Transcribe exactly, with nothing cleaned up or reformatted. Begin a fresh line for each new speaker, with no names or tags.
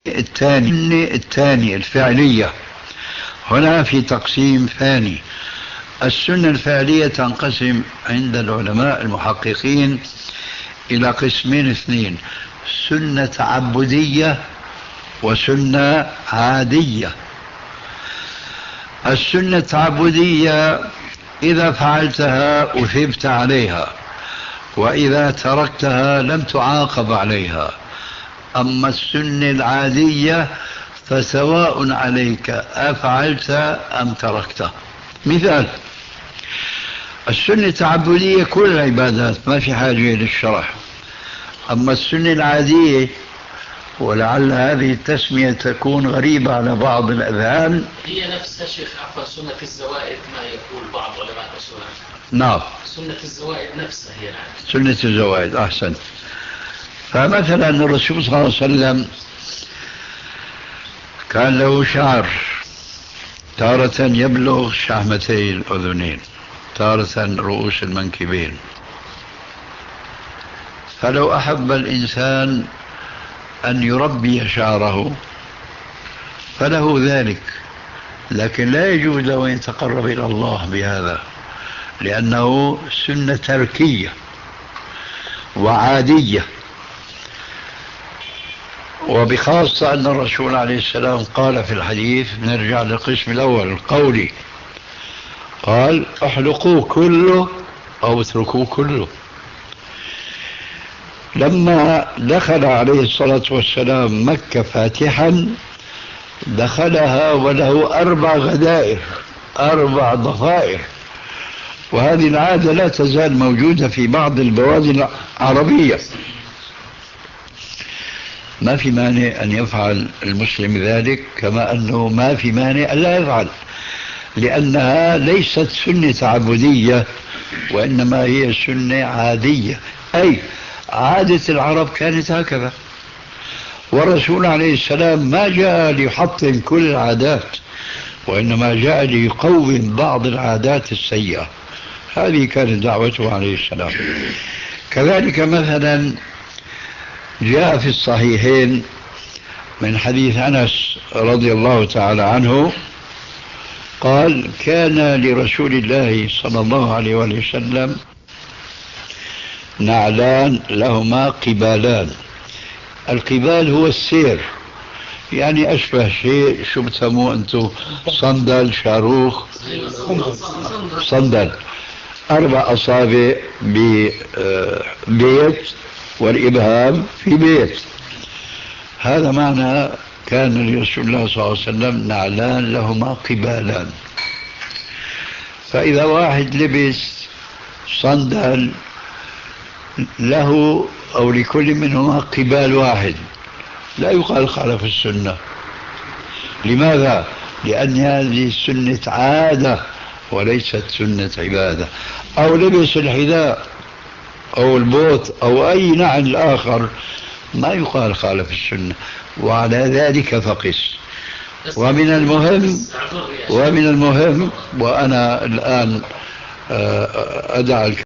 الثاني الثاني الفعلية. هنا في تقسيم ثاني. السنة الفعلية تنقسم عند العلماء المحققين إلى قسمين اثنين: سنة تعبدية وسنة عادية. السنة التعبدية إذا فعلتها أثبت عليها، وإذا تركتها لم تعاقب عليها. أما السنة العادية فسواء عليك أفعلت أم تركت. مثال: السنة التعبدية كل العبادات ما في حاجة للشرح. أما السنة العادية، ولعل هذه التسمية تكون غريبة على بعض الأذهان،
هي نفسها شيخ عفوا سنة الزوائد ما يقول بعض علماء الأصول.
نعم،
سنة الزوائد نفسها هي العادة.
سنة الزوائد. أحسن. فمثلا الرسول صلى الله عليه وسلم كان له شعر تارة يبلغ شحمتي الأذنين، تارة رؤوس المنكبين. فلو أحب الإنسان أن يربي شعره فله ذلك، لكن لا يجوز له أن يتقرب إلى الله بهذا، لأنه سنة تركية وعادية. وبخاصة أن الرسول عليه السلام قال في الحديث، نرجع للقسم الأول القولي، قال: احلقوا كله أو اتركوا كله. لما دخل عليه الصلاة والسلام مكة فاتحا، دخلها وله أربع غدائر، أربع ضفائر. وهذه العادة لا تزال موجودة في بعض البوادي العربية. ما في مانع أن يفعل المسلم ذلك، كما أنه ما في مانع أن لا يفعل، لأنها ليست سنة تعبدية، وإنما هي سنة عادية. أي عادة العرب كانت هكذا، والرسول عليه السلام ما جاء ليحطم كل العادات، وإنما جاء ليقوم بعض العادات السيئة. هذه كانت دعوته عليه السلام. كذلك مثلا جاء في الصحيحين من حديث أنس رضي الله تعالى عنه قال: كان لرسول الله صلى الله عليه وسلم نعلان لهما قبالان. القبال هو السير، يعني أشبه شيء، شو بتسموه أنتم؟ صندل، شاروخ، صندل، أربع أصابع ببيت والإبهام في بيت. هذا معنى كان لرسول الله صلى الله عليه وسلم نعلان لهما قبالان. فإذا واحد لبس صندل له أو لكل منهما قبال واحد لا يقال خالف السنة. لماذا؟ لأن هذه سنة عادة وليست سنة عبادة. أو لبس الحذاء أو البوت أو أي نعل آخر ما يقال خالف السنة. وعلى ذلك فقس. ومن المهم ومن المهم وأنا الآن أدعى